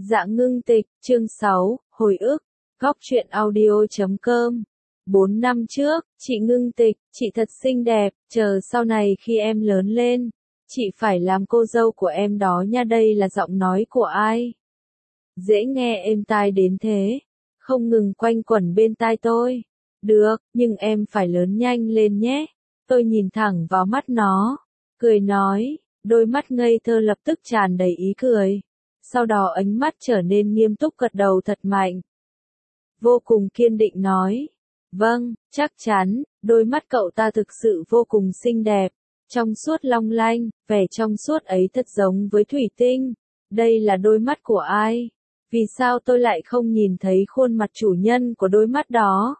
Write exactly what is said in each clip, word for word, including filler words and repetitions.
Dạ ngưng tịch, chương sáu, hồi ức, góc truyện audio chấm com. Bốn năm trước, chị ngưng tịch, chị thật xinh đẹp, chờ sau này khi em lớn lên, chị phải làm cô dâu của em đó nha. Đây là giọng nói của ai? Dễ nghe êm tai đến thế, không ngừng quanh quẩn bên tai tôi. Được, nhưng em phải lớn nhanh lên nhé. Tôi nhìn thẳng vào mắt nó, cười nói, đôi mắt ngây thơ lập tức tràn đầy ý cười. Sau đó ánh mắt trở nên nghiêm túc gật đầu thật mạnh. Vô cùng kiên định nói, vâng, chắc chắn, đôi mắt cậu ta thực sự vô cùng xinh đẹp, trong suốt long lanh, vẻ trong suốt ấy thật giống với thủy tinh. Đây là đôi mắt của ai? Vì sao tôi lại không nhìn thấy khuôn mặt chủ nhân của đôi mắt đó?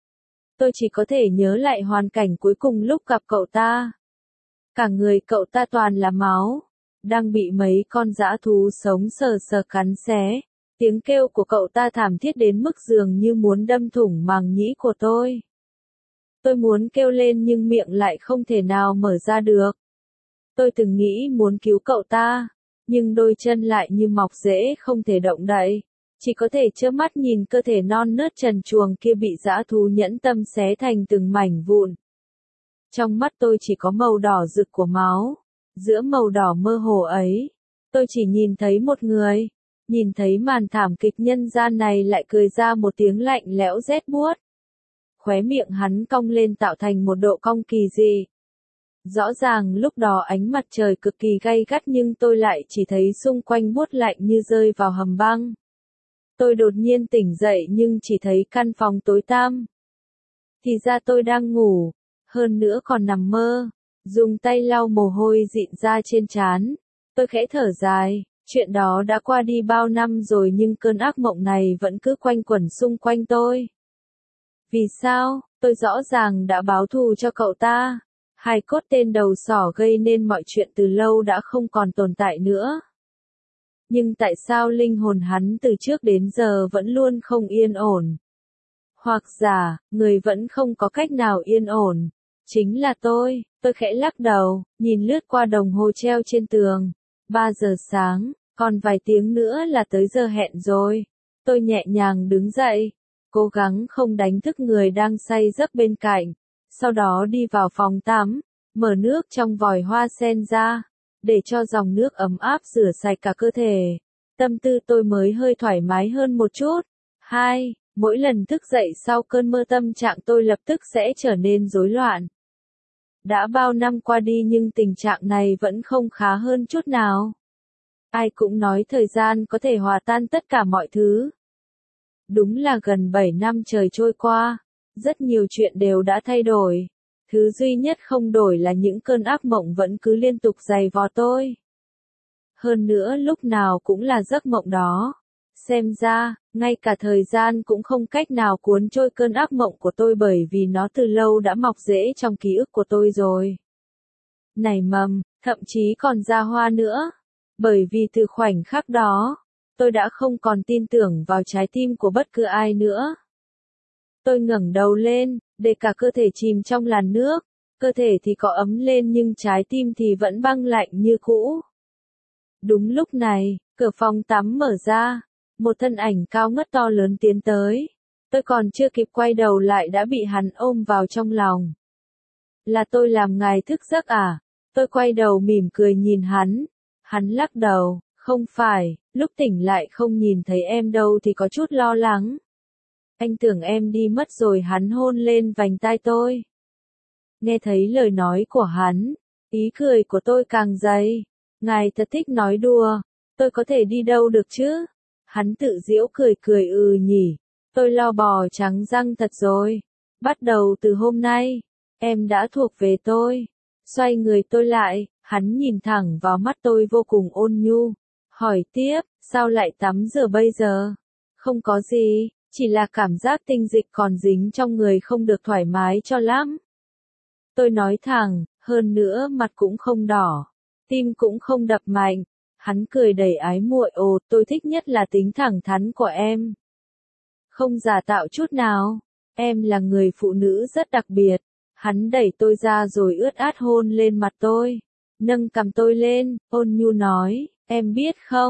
Tôi chỉ có thể nhớ lại hoàn cảnh cuối cùng lúc gặp cậu ta. Cả người cậu ta toàn là máu, đang bị mấy con dã thú sống sờ sờ cắn xé. Tiếng kêu của cậu ta thảm thiết đến mức dường như muốn đâm thủng màng nhĩ của tôi. Tôi muốn kêu lên nhưng miệng lại không thể nào mở ra được. Tôi từng nghĩ muốn cứu cậu ta, nhưng đôi chân lại như mọc rễ không thể động đậy. Chỉ có thể trơ mắt nhìn cơ thể non nớt trần truồng kia bị dã thú nhẫn tâm xé thành từng mảnh vụn. Trong mắt tôi chỉ có màu đỏ rực của máu. Giữa màu đỏ mơ hồ ấy, tôi chỉ nhìn thấy một người. Nhìn thấy màn thảm kịch nhân gian này lại cười ra một tiếng lạnh lẽo rét buốt. Khóe miệng hắn cong lên tạo thành một độ cong kỳ dị. Rõ ràng lúc đó ánh mặt trời cực kỳ gay gắt nhưng tôi lại chỉ thấy xung quanh buốt lạnh như rơi vào hầm băng. Tôi đột nhiên tỉnh dậy nhưng chỉ thấy căn phòng tối tăm. Thì ra tôi đang ngủ, hơn nữa còn nằm mơ, dùng tay lau mồ hôi dịn ra trên trán. Tôi khẽ thở dài, chuyện đó đã qua đi bao năm rồi nhưng cơn ác mộng này vẫn cứ quanh quẩn xung quanh tôi. Vì sao? Tôi rõ ràng đã báo thù cho cậu ta. Hài cốt tên đầu sỏ gây nên mọi chuyện từ lâu đã không còn tồn tại nữa. Nhưng tại sao linh hồn hắn từ trước đến giờ vẫn luôn không yên ổn? Hoặc giả, người vẫn không có cách nào yên ổn. Chính là tôi. Tôi khẽ lắc đầu, nhìn lướt qua đồng hồ treo trên tường. Ba giờ sáng, còn vài tiếng nữa là tới giờ hẹn rồi. Tôi nhẹ nhàng đứng dậy, cố gắng không đánh thức người đang say giấc bên cạnh. Sau đó đi vào phòng tắm, mở nước trong vòi hoa sen ra, để cho dòng nước ấm áp rửa sạch cả cơ thể. Tâm tư tôi mới hơi thoải mái hơn một chút. Hai, mỗi lần thức dậy sau cơn mơ tâm trạng tôi lập tức sẽ trở nên rối loạn. Đã bao năm qua đi nhưng tình trạng này vẫn không khá hơn chút nào. Ai cũng nói thời gian có thể hòa tan tất cả mọi thứ. Đúng là gần bảy năm trời trôi qua, rất nhiều chuyện đều đã thay đổi. Thứ duy nhất không đổi là những cơn ác mộng vẫn cứ liên tục giày vò tôi. Hơn nữa lúc nào cũng là giấc mộng đó. Xem ra, ngay cả thời gian cũng không cách nào cuốn trôi cơn ác mộng của tôi bởi vì nó từ lâu đã mọc rễ trong ký ức của tôi rồi. Nảy mầm, thậm chí còn ra hoa nữa. Bởi vì từ khoảnh khắc đó, tôi đã không còn tin tưởng vào trái tim của bất cứ ai nữa. Tôi ngẩng đầu lên, để cả cơ thể chìm trong làn nước. Cơ thể thì có ấm lên nhưng trái tim thì vẫn băng lạnh như cũ. Đúng lúc này, cửa phòng tắm mở ra. Một thân ảnh cao ngất to lớn tiến tới. Tôi còn chưa kịp quay đầu lại đã bị hắn ôm vào trong lòng. Là tôi làm ngài thức giấc à? Tôi quay đầu mỉm cười nhìn hắn. Hắn lắc đầu, không phải, lúc tỉnh lại không nhìn thấy em đâu thì có chút lo lắng. Anh tưởng em đi mất rồi. Hắn hôn lên vành tai tôi. Nghe thấy lời nói của hắn, ý cười của tôi càng dày. Ngài thật thích nói đùa, tôi có thể đi đâu được chứ? Hắn tự giễu cười cười ừ nhỉ, tôi lo bò trắng răng thật rồi. Bắt đầu từ hôm nay, em đã thuộc về tôi. Xoay người tôi lại, hắn nhìn thẳng vào mắt tôi vô cùng ôn nhu. Hỏi tiếp, sao lại tắm rửa bây giờ? Không có gì, chỉ là cảm giác tinh dịch còn dính trong người không được thoải mái cho lắm. Tôi nói thẳng, hơn nữa mặt cũng không đỏ, tim cũng không đập mạnh. Hắn cười đầy ái muội ồ, tôi thích nhất là tính thẳng thắn của em. Không giả tạo chút nào, em là người phụ nữ rất đặc biệt. Hắn đẩy tôi ra rồi ướt át hôn lên mặt tôi. Nâng cằm tôi lên, ôn nhu nói, em biết không,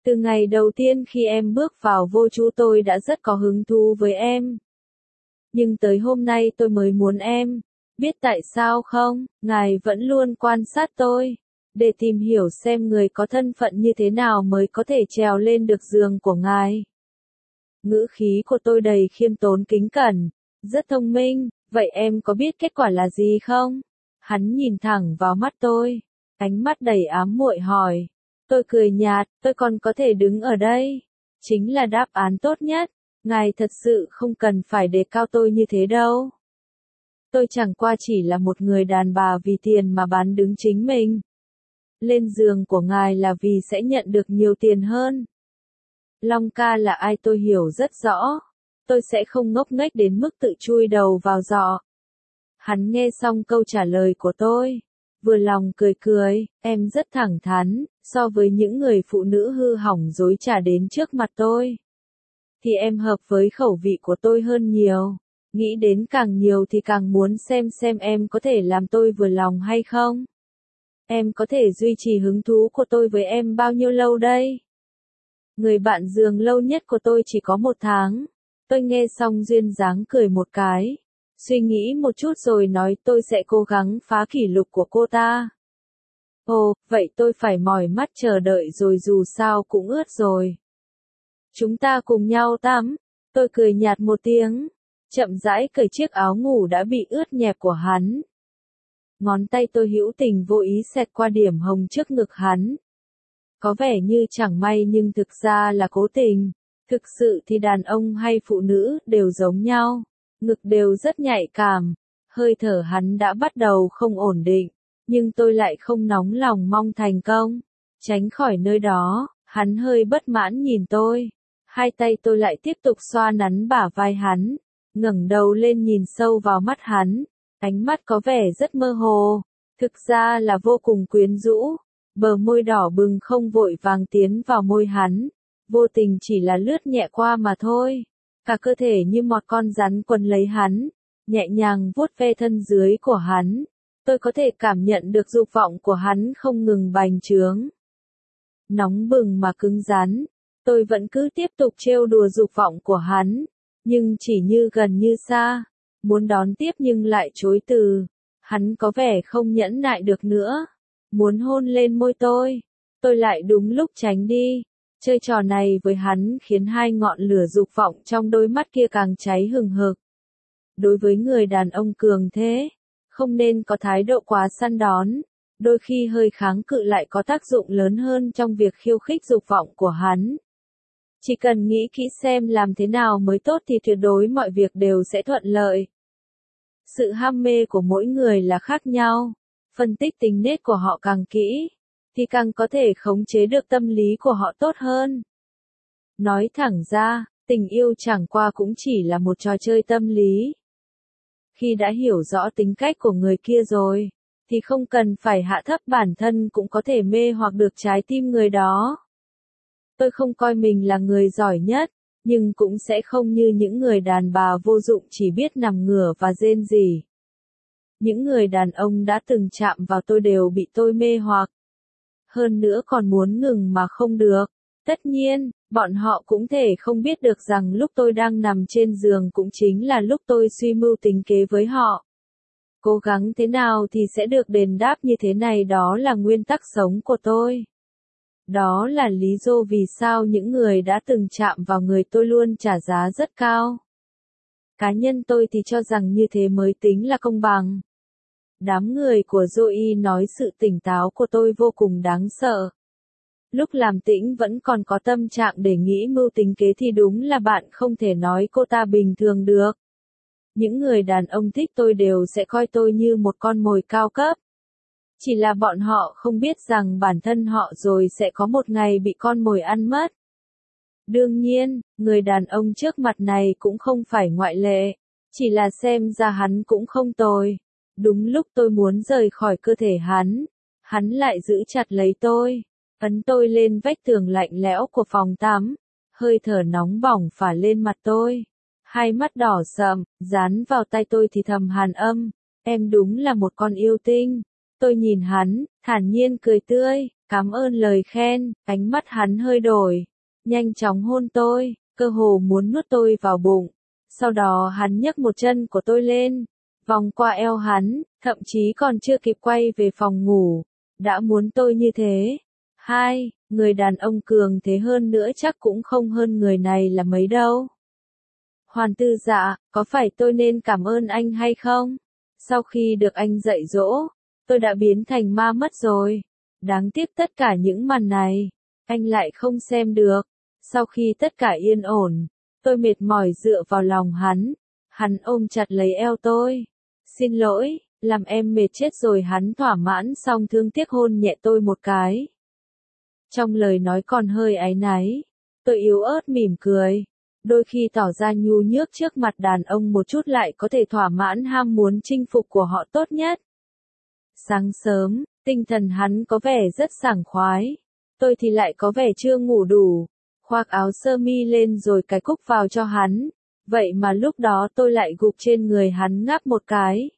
Từ ngày đầu tiên khi em bước vào vô trụ tôi đã rất có hứng thú với em. Nhưng tới hôm nay tôi mới muốn em. Biết tại sao không? Ngài vẫn luôn quan sát tôi. Để tìm hiểu xem người có thân phận như thế nào mới có thể trèo lên được giường của ngài. Ngữ khí của tôi đầy khiêm tốn kính cẩn. Rất thông minh, vậy em có biết kết quả là gì không? Hắn nhìn thẳng vào mắt tôi. Ánh mắt đầy ám muội hỏi. Tôi cười nhạt, tôi còn có thể đứng ở đây. Chính là đáp án tốt nhất. Ngài thật sự không cần phải đề cao tôi như thế đâu. Tôi chẳng qua chỉ là một người đàn bà vì tiền mà bán đứng chính mình. Lên giường của ngài là vì sẽ nhận được nhiều tiền hơn. Long ca là ai tôi hiểu rất rõ. Tôi sẽ không ngốc nghếch đến mức tự chui đầu vào giỏ. Hắn nghe xong câu trả lời của tôi. Vừa lòng cười cười, em rất thẳng thắn, so với những người phụ nữ hư hỏng dối trá đến trước mặt tôi. Thì em hợp với khẩu vị của tôi hơn nhiều. Nghĩ đến càng nhiều thì càng muốn xem xem em có thể làm tôi vừa lòng hay không. Em có thể duy trì hứng thú của tôi với em bao nhiêu lâu đây? Người bạn giường lâu nhất của tôi chỉ có một tháng. Tôi nghe xong duyên dáng cười một cái. Suy nghĩ một chút rồi nói tôi sẽ cố gắng phá kỷ lục của cô ta. Ồ, vậy tôi phải mỏi mắt chờ đợi rồi dù sao cũng ướt rồi. Chúng ta cùng nhau tắm. Tôi cười nhạt một tiếng. Chậm rãi cởi chiếc áo ngủ đã bị ướt nhẹp của hắn. Ngón tay tôi hữu tình vô ý xẹt qua điểm hồng trước ngực hắn. Có vẻ như chẳng may nhưng thực ra là cố tình. Thực sự thì đàn ông hay phụ nữ đều giống nhau. Ngực đều rất nhạy cảm. Hơi thở hắn đã bắt đầu không ổn định. Nhưng tôi lại không nóng lòng mong thành công. Tránh khỏi nơi đó, hắn hơi bất mãn nhìn tôi. Hai tay tôi lại tiếp tục xoa nắn bả vai hắn. Ngẩng đầu lên nhìn sâu vào mắt hắn. Ánh mắt có vẻ rất mơ hồ. Thực ra là vô cùng quyến rũ. Bờ môi đỏ bừng không vội vàng tiến vào môi hắn. Vô tình chỉ là lướt nhẹ qua mà thôi. Cả cơ thể như một con rắn quấn lấy hắn. Nhẹ nhàng vuốt ve thân dưới của hắn. Tôi có thể cảm nhận được dục vọng của hắn không ngừng bành trướng. Nóng bừng mà cứng rắn. Tôi vẫn cứ tiếp tục trêu đùa dục vọng của hắn. Nhưng chỉ như gần như xa. Muốn đón tiếp nhưng lại chối từ. Hắn có vẻ không nhẫn nại được nữa. Muốn hôn lên môi tôi. Tôi lại đúng lúc tránh đi. Chơi trò này với hắn khiến hai ngọn lửa dục vọng trong đôi mắt kia càng cháy hừng hực. Đối với người đàn ông cường thế, không nên có thái độ quá săn đón. Đôi khi hơi kháng cự lại có tác dụng lớn hơn trong việc khiêu khích dục vọng của hắn. Chỉ cần nghĩ kỹ xem làm thế nào mới tốt thì tuyệt đối mọi việc đều sẽ thuận lợi. Sự ham mê của mỗi người là khác nhau. Phân tích tính nết của họ càng kỹ, thì càng có thể khống chế được tâm lý của họ tốt hơn. Nói thẳng ra, tình yêu chẳng qua cũng chỉ là một trò chơi tâm lý. Khi đã hiểu rõ tính cách của người kia rồi, thì không cần phải hạ thấp bản thân cũng có thể mê hoặc được trái tim người đó. Tôi không coi mình là người giỏi nhất, nhưng cũng sẽ không như những người đàn bà vô dụng chỉ biết nằm ngửa và rên rỉ. Những người đàn ông đã từng chạm vào tôi đều bị tôi mê hoặc. Hơn nữa còn muốn ngừng mà không được. Tất nhiên, bọn họ cũng thể không biết được rằng lúc tôi đang nằm trên giường cũng chính là lúc tôi suy mưu tính kế với họ. Cố gắng thế nào thì sẽ được đền đáp như thế này, đó là nguyên tắc sống của tôi. Đó là lý do vì sao những người đã từng chạm vào người tôi luôn trả giá rất cao. Cá nhân tôi thì cho rằng như thế mới tính là công bằng. Đám người của Zoe nói sự tỉnh táo của tôi vô cùng đáng sợ. Lúc làm tĩnh vẫn còn có tâm trạng để nghĩ mưu tính kế thì đúng là bạn không thể nói cô ta bình thường được. Những người đàn ông thích tôi đều sẽ coi tôi như một con mồi cao cấp. Chỉ là bọn họ không biết rằng bản thân họ rồi sẽ có một ngày bị con mồi ăn mất. Đương nhiên, người đàn ông trước mặt này cũng không phải ngoại lệ. Chỉ là xem ra hắn cũng không tồi. Đúng lúc tôi muốn rời khỏi cơ thể hắn, hắn lại giữ chặt lấy tôi, ấn tôi lên vách tường lạnh lẽo của phòng tắm, hơi thở nóng bỏng phả lên mặt tôi, hai mắt đỏ sậm, dán vào tay tôi thì thầm hàn âm, em đúng là một con yêu tinh. Tôi nhìn hắn, thản nhiên cười tươi, cảm ơn lời khen, ánh mắt hắn hơi đổi, nhanh chóng hôn tôi, cơ hồ muốn nuốt tôi vào bụng. Sau đó hắn nhấc một chân của tôi lên, vòng qua eo hắn, thậm chí còn chưa kịp quay về phòng ngủ, đã muốn tôi như thế. Hai, người đàn ông cường thế hơn nữa chắc cũng không hơn người này là mấy đâu. Hoàn Tư Dạ, có phải tôi nên cảm ơn anh hay không? Sau khi được anh dạy dỗ, tôi đã biến thành ma mất rồi. Đáng tiếc tất cả những màn này, anh lại không xem được. Sau khi tất cả yên ổn, tôi mệt mỏi dựa vào lòng hắn. Hắn ôm chặt lấy eo tôi. Xin lỗi, làm em mệt chết rồi. Hắn thỏa mãn xong thương tiếc hôn nhẹ tôi một cái. Trong lời nói còn hơi áy náy. Tôi yếu ớt mỉm cười. Đôi khi tỏ ra nhu nhước trước mặt đàn ông một chút lại có thể thỏa mãn ham muốn chinh phục của họ tốt nhất. Sáng sớm, tinh thần hắn có vẻ rất sảng khoái. Tôi thì lại có vẻ chưa ngủ đủ. Khoác áo sơ mi lên rồi cài cúc vào cho hắn. Vậy mà lúc đó tôi lại gục trên người hắn ngáp một cái.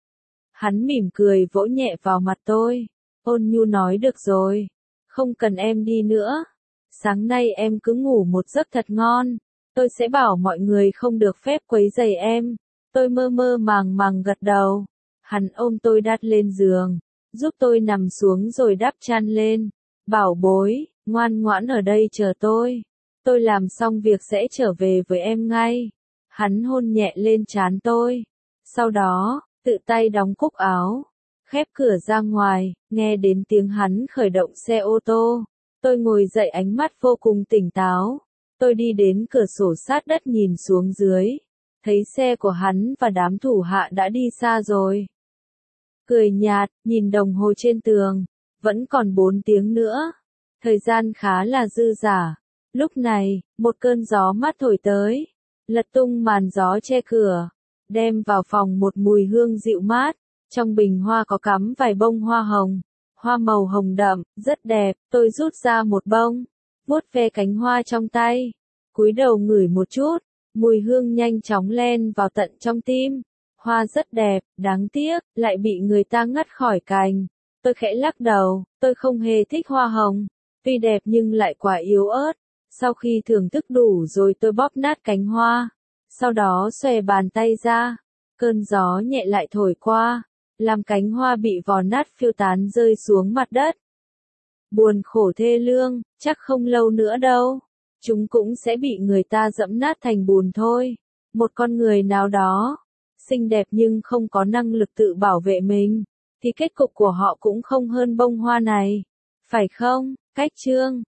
Hắn mỉm cười vỗ nhẹ vào mặt tôi. Ôn nhu nói được rồi. Không cần em đi nữa. Sáng nay em cứ ngủ một giấc thật ngon. Tôi sẽ bảo mọi người không được phép quấy rầy em. Tôi mơ mơ màng màng gật đầu. Hắn ôm tôi đắt lên giường, giúp tôi nằm xuống rồi đắp chăn lên. Bảo bối, ngoan ngoãn ở đây chờ tôi. Tôi làm xong việc sẽ trở về với em ngay. Hắn hôn nhẹ lên trán tôi. Sau đó, tự tay đóng cúc áo. Khép cửa ra ngoài, nghe đến tiếng hắn khởi động xe ô tô. Tôi ngồi dậy ánh mắt vô cùng tỉnh táo. Tôi đi đến cửa sổ sát đất nhìn xuống dưới. Thấy xe của hắn và đám thủ hạ đã đi xa rồi. Cười nhạt, nhìn đồng hồ trên tường. Vẫn còn bốn tiếng nữa. Thời gian khá là dư dả. Lúc này, một cơn gió mát thổi tới. Lật tung màn gió che cửa. Đem vào phòng một mùi hương dịu mát. Trong bình hoa có cắm vài bông hoa hồng. Hoa màu hồng đậm, rất đẹp. Tôi rút ra một bông. Vuốt ve cánh hoa trong tay. Cúi đầu ngửi một chút. Mùi hương nhanh chóng len vào tận trong tim. Hoa rất đẹp, đáng tiếc, lại bị người ta ngắt khỏi cành. Tôi khẽ lắc đầu, tôi không hề thích hoa hồng. Tuy đẹp nhưng lại quá yếu ớt. Sau khi thưởng thức đủ rồi tôi bóp nát cánh hoa. Sau đó xòe bàn tay ra. Cơn gió nhẹ lại thổi qua. Làm cánh hoa bị vò nát phiêu tán rơi xuống mặt đất. Buồn khổ thê lương, chắc không lâu nữa đâu. Chúng cũng sẽ bị người ta dẫm nát thành bùn thôi. Một con người nào đó, xinh đẹp nhưng không có năng lực tự bảo vệ mình, thì kết cục của họ cũng không hơn bông hoa này. Phải không? Cách chương